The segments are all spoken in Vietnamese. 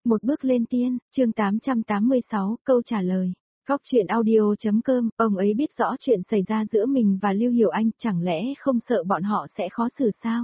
Một bước lên tiên, chương 886, câu trả lời. Góc truyện audio.com, ông ấy biết rõ chuyện xảy ra giữa mình và Lưu Hiểu Anh, chẳng lẽ không sợ bọn họ sẽ khó xử sao?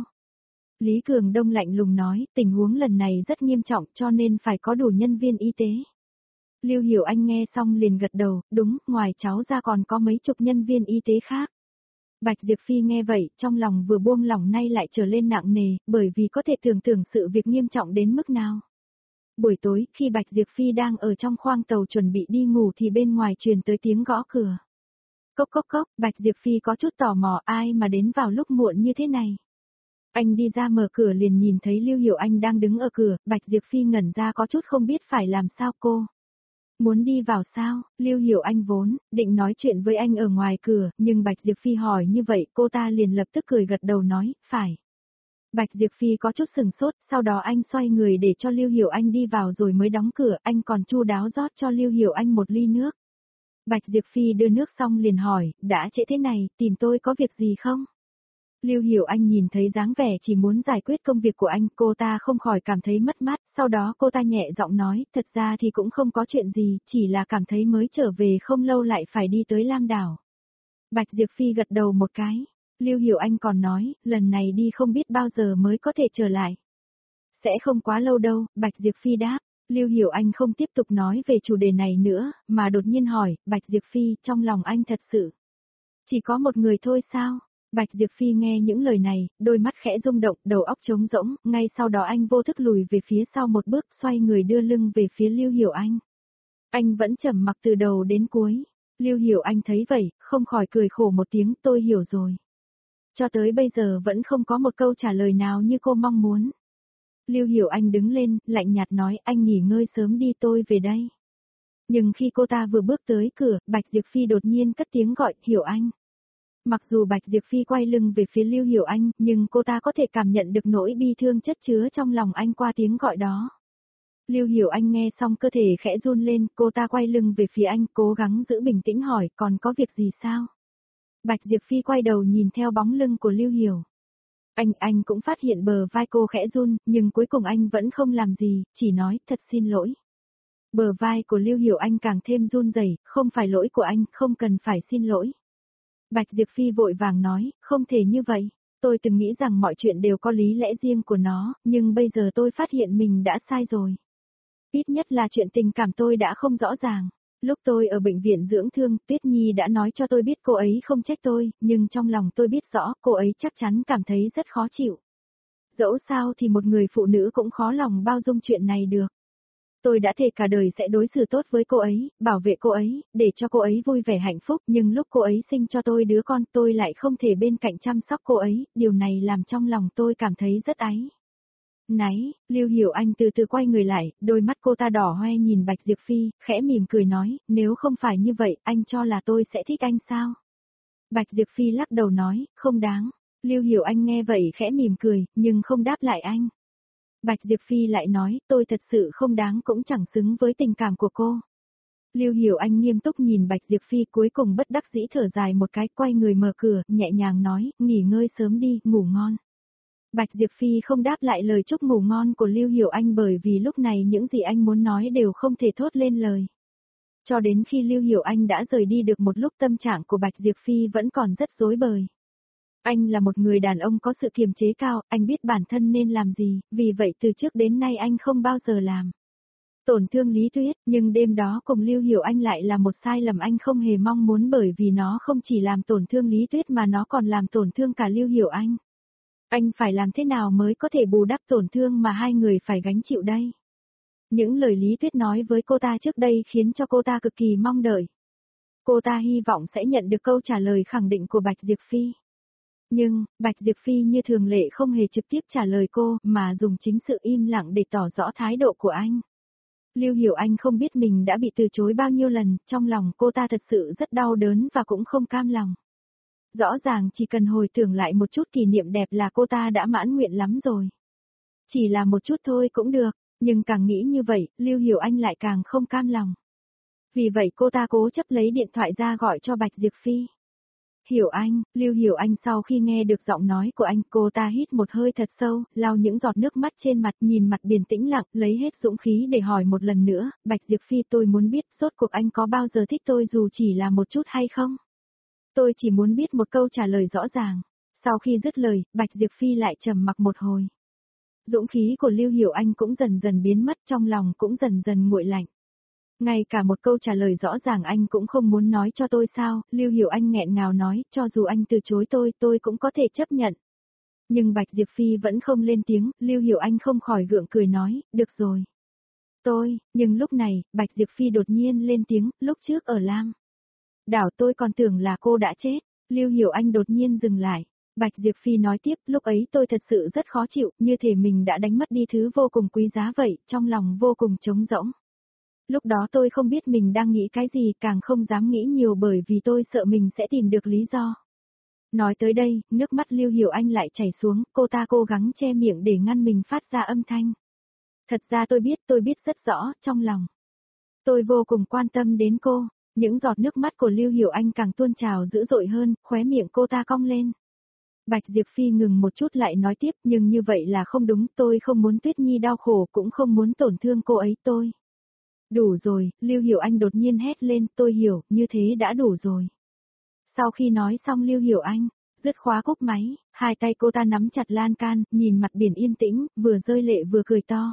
Lý Cường Đông lạnh lùng nói, tình huống lần này rất nghiêm trọng cho nên phải có đủ nhân viên y tế. Lưu Hiểu Anh nghe xong liền gật đầu, đúng, ngoài cháu ra còn có mấy chục nhân viên y tế khác. Bạch Diệp Phi nghe vậy, trong lòng vừa buông lỏng nay lại trở lên nặng nề, bởi vì có thể tưởng tượng sự việc nghiêm trọng đến mức nào. Buổi tối, khi Bạch Diệp Phi đang ở trong khoang tàu chuẩn bị đi ngủ thì bên ngoài truyền tới tiếng gõ cửa. Cốc cốc cốc, Bạch Diệp Phi có chút tò mò ai mà đến vào lúc muộn như thế này. Anh đi ra mở cửa liền nhìn thấy Lưu Hiểu Anh đang đứng ở cửa, Bạch Diệp Phi ngẩn ra có chút không biết phải làm sao cô. Muốn đi vào sao? Lưu Hiểu Anh vốn định nói chuyện với anh ở ngoài cửa, nhưng Bạch Diệp Phi hỏi như vậy cô ta liền lập tức cười gật đầu nói, phải. Bạch Diệp Phi có chút sừng sốt, sau đó anh xoay người để cho Lưu Hiểu Anh đi vào rồi mới đóng cửa, anh còn chu đáo rót cho Lưu Hiểu Anh một ly nước. Bạch Diệp Phi đưa nước xong liền hỏi, đã trễ thế này, tìm tôi có việc gì không? Lưu Hiểu Anh nhìn thấy dáng vẻ chỉ muốn giải quyết công việc của anh, cô ta không khỏi cảm thấy mất mát, sau đó cô ta nhẹ giọng nói, thật ra thì cũng không có chuyện gì, chỉ là cảm thấy mới trở về không lâu lại phải đi tới Lam Đảo. Bạch Diệp Phi gật đầu một cái. Lưu Hiểu Anh còn nói, lần này đi không biết bao giờ mới có thể trở lại. Sẽ không quá lâu đâu, Bạch Diệp Phi đáp. Lưu Hiểu Anh không tiếp tục nói về chủ đề này nữa, mà đột nhiên hỏi, Bạch Diệp Phi, trong lòng anh thật sự chỉ có một người thôi sao? Bạch Diệp Phi nghe những lời này, đôi mắt khẽ rung động, đầu óc trống rỗng, ngay sau đó anh vô thức lùi về phía sau một bước, xoay người đưa lưng về phía Lưu Hiểu Anh. Anh vẫn trầm mặc từ đầu đến cuối. Lưu Hiểu Anh thấy vậy, không khỏi cười khổ một tiếng, tôi hiểu rồi. Cho tới bây giờ vẫn không có một câu trả lời nào như cô mong muốn. Lưu Hiểu Anh đứng lên, lạnh nhạt nói, anh nghỉ ngơi sớm đi, tôi về đây. Nhưng khi cô ta vừa bước tới cửa, Bạch Diệp Phi đột nhiên cất tiếng gọi, Hiểu Anh. Mặc dù Bạch Diệp Phi quay lưng về phía Lưu Hiểu Anh, nhưng cô ta có thể cảm nhận được nỗi bi thương chất chứa trong lòng anh qua tiếng gọi đó. Lưu Hiểu Anh nghe xong cơ thể khẽ run lên, cô ta quay lưng về phía anh, cố gắng giữ bình tĩnh hỏi, còn có việc gì sao? Bạch Diệp Phi quay đầu nhìn theo bóng lưng của Lưu Hiểu. Anh cũng phát hiện bờ vai cô khẽ run, nhưng cuối cùng anh vẫn không làm gì, chỉ nói, thật xin lỗi. Bờ vai của Lưu Hiểu Anh càng thêm run rẩy, không phải lỗi của anh, không cần phải xin lỗi. Bạch Diệp Phi vội vàng nói, không thể như vậy. Tôi từng nghĩ rằng mọi chuyện đều có lý lẽ riêng của nó, nhưng bây giờ tôi phát hiện mình đã sai rồi. Ít nhất là chuyện tình cảm tôi đã không rõ ràng. Lúc tôi ở bệnh viện dưỡng thương, Tuyết Nhi đã nói cho tôi biết cô ấy không trách tôi, nhưng trong lòng tôi biết rõ cô ấy chắc chắn cảm thấy rất khó chịu. Dẫu sao thì một người phụ nữ cũng khó lòng bao dung chuyện này được. Tôi đã thề cả đời sẽ đối xử tốt với cô ấy, bảo vệ cô ấy, để cho cô ấy vui vẻ hạnh phúc, nhưng lúc cô ấy sinh cho tôi đứa con tôi lại không thể bên cạnh chăm sóc cô ấy, điều này làm trong lòng tôi cảm thấy rất áy náy. Lưu Hiểu Anh từ từ quay người lại, đôi mắt cô ta đỏ hoe nhìn Bạch Diệp Phi, khẽ mỉm cười nói, nếu không phải như vậy, anh cho là tôi sẽ thích anh sao? Bạch Diệp Phi lắc đầu nói, không đáng. Lưu Hiểu Anh nghe vậy khẽ mỉm cười, nhưng không đáp lại anh. Bạch Diệp Phi lại nói, tôi thật sự không đáng cũng chẳng xứng với tình cảm của cô. Lưu Hiểu Anh nghiêm túc nhìn Bạch Diệp Phi cuối cùng bất đắc dĩ thở dài một cái, quay người mở cửa, nhẹ nhàng nói, nghỉ ngơi sớm đi, ngủ ngon. Bạch Diệp Phi không đáp lại lời chúc ngủ ngon của Lưu Hiểu Anh bởi vì lúc này những gì anh muốn nói đều không thể thốt lên lời. Cho đến khi Lưu Hiểu Anh đã rời đi được một lúc tâm trạng của Bạch Diệp Phi vẫn còn rất rối bời. Anh là một người đàn ông có sự kiềm chế cao, anh biết bản thân nên làm gì, vì vậy từ trước đến nay anh không bao giờ làm tổn thương Lý Tuyết, nhưng đêm đó cùng Lưu Hiểu Anh lại là một sai lầm anh không hề mong muốn bởi vì nó không chỉ làm tổn thương Lý Tuyết mà nó còn làm tổn thương cả Lưu Hiểu Anh. Anh phải làm thế nào mới có thể bù đắp tổn thương mà hai người phải gánh chịu đây? Những lời Lý Tuyết nói với cô ta trước đây khiến cho cô ta cực kỳ mong đợi. Cô ta hy vọng sẽ nhận được câu trả lời khẳng định của Bạch Diệp Phi. Nhưng, Bạch Diệp Phi như thường lệ không hề trực tiếp trả lời cô, mà dùng chính sự im lặng để tỏ rõ thái độ của anh. Lưu Hiểu Anh không biết mình đã bị từ chối bao nhiêu lần, trong lòng cô ta thật sự rất đau đớn và cũng không cam lòng. Rõ ràng chỉ cần hồi tưởng lại một chút kỷ niệm đẹp là cô ta đã mãn nguyện lắm rồi. Chỉ là một chút thôi cũng được, nhưng càng nghĩ như vậy, Lưu Hiểu Anh lại càng không cam lòng. Vì vậy cô ta cố chấp lấy điện thoại ra gọi cho Bạch Diệp Phi. Hiểu Anh, Lưu Hiểu Anh sau khi nghe được giọng nói của anh, cô ta hít một hơi thật sâu, lau những giọt nước mắt trên mặt, nhìn mặt biển tĩnh lặng, lấy hết dũng khí để hỏi một lần nữa, Bạch Diệp Phi, tôi muốn biết, rốt cuộc anh có bao giờ thích tôi dù chỉ là một chút hay không? Tôi chỉ muốn biết một câu trả lời rõ ràng. Sau khi dứt lời, Bạch Diệp Phi lại trầm mặc một hồi. Dũng khí của Lưu Hiểu Anh cũng dần dần biến mất, trong lòng cũng dần dần nguội lạnh. Ngay cả một câu trả lời rõ ràng anh cũng không muốn nói cho tôi sao, Lưu Hiểu Anh nghẹn ngào nói, cho dù anh từ chối tôi cũng có thể chấp nhận. Nhưng Bạch Diệp Phi vẫn không lên tiếng, Lưu Hiểu Anh không khỏi gượng cười nói, được rồi. Nhưng lúc này, Bạch Diệp Phi đột nhiên lên tiếng, lúc trước ở Lam Đảo tôi còn tưởng là cô đã chết, Lưu Hiểu Anh đột nhiên dừng lại. Bạch Diệp Phi nói tiếp, lúc ấy tôi thật sự rất khó chịu, như thể mình đã đánh mất đi thứ vô cùng quý giá vậy, trong lòng vô cùng trống rỗng. Lúc đó tôi không biết mình đang nghĩ cái gì, càng không dám nghĩ nhiều bởi vì tôi sợ mình sẽ tìm được lý do. Nói tới đây, nước mắt Lưu Hiểu Anh lại chảy xuống, cô ta cố gắng che miệng để ngăn mình phát ra âm thanh. Thật ra tôi biết rất rõ, trong lòng. Tôi vô cùng quan tâm đến cô, những giọt nước mắt của Lưu Hiểu Anh càng tuôn trào dữ dội hơn, khóe miệng cô ta cong lên. Bạch Diệp Phi ngừng một chút lại nói tiếp, nhưng như vậy là không đúng, tôi không muốn Tuyết Nhi đau khổ, cũng không muốn tổn thương cô ấy, tôi. Đủ rồi, Lưu Hiểu Anh đột nhiên hét lên, tôi hiểu, như thế đã đủ rồi. Sau khi nói xong Lưu Hiểu Anh, dứt khóa cúp máy, hai tay cô ta nắm chặt lan can, nhìn mặt biển yên tĩnh, vừa rơi lệ vừa cười to.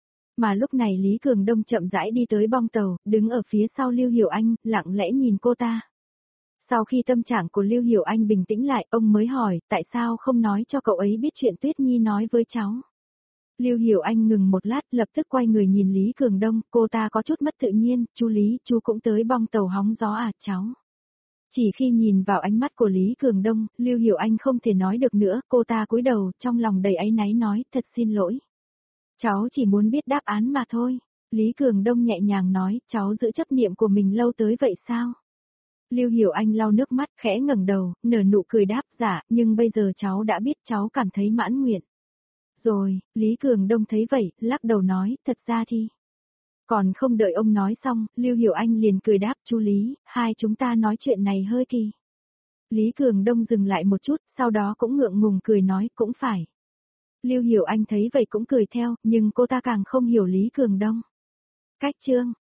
Mà lúc này Lý Cường Đông chậm rãi đi tới bong tàu, đứng ở phía sau Lưu Hiểu Anh, lặng lẽ nhìn cô ta. Sau khi tâm trạng của Lưu Hiểu Anh bình tĩnh lại, ông mới hỏi, tại sao không nói cho cậu ấy biết chuyện Tuyết Nhi nói với cháu. Lưu Hiểu Anh ngừng một lát, lập tức quay người nhìn Lý Cường Đông, cô ta có chút mất tự nhiên, chú Lý, chú cũng tới bong tàu hóng gió à, cháu. Chỉ khi nhìn vào ánh mắt của Lý Cường Đông, Lưu Hiểu Anh không thể nói được nữa, cô ta cúi đầu, trong lòng đầy áy náy nói, thật xin lỗi. Cháu chỉ muốn biết đáp án mà thôi. Lý Cường Đông nhẹ nhàng nói, cháu giữ chấp niệm của mình lâu tới vậy sao? Lưu Hiểu Anh lau nước mắt, khẽ ngẩng đầu, nở nụ cười đáp, dạ, nhưng bây giờ cháu đã biết, cháu cảm thấy mãn nguyện. Rồi, Lý Cường Đông thấy vậy, lắc đầu nói, thật ra thì. Còn không đợi ông nói xong, Lưu Hiểu Anh liền cười đáp, chú Lý, hai chúng ta nói chuyện này hơi kỳ. Lý Cường Đông dừng lại một chút, sau đó cũng ngượng ngùng cười nói, cũng phải. Lưu Hiểu Anh thấy vậy cũng cười theo, nhưng cô ta càng không hiểu Lý Cường Đông. Cách chương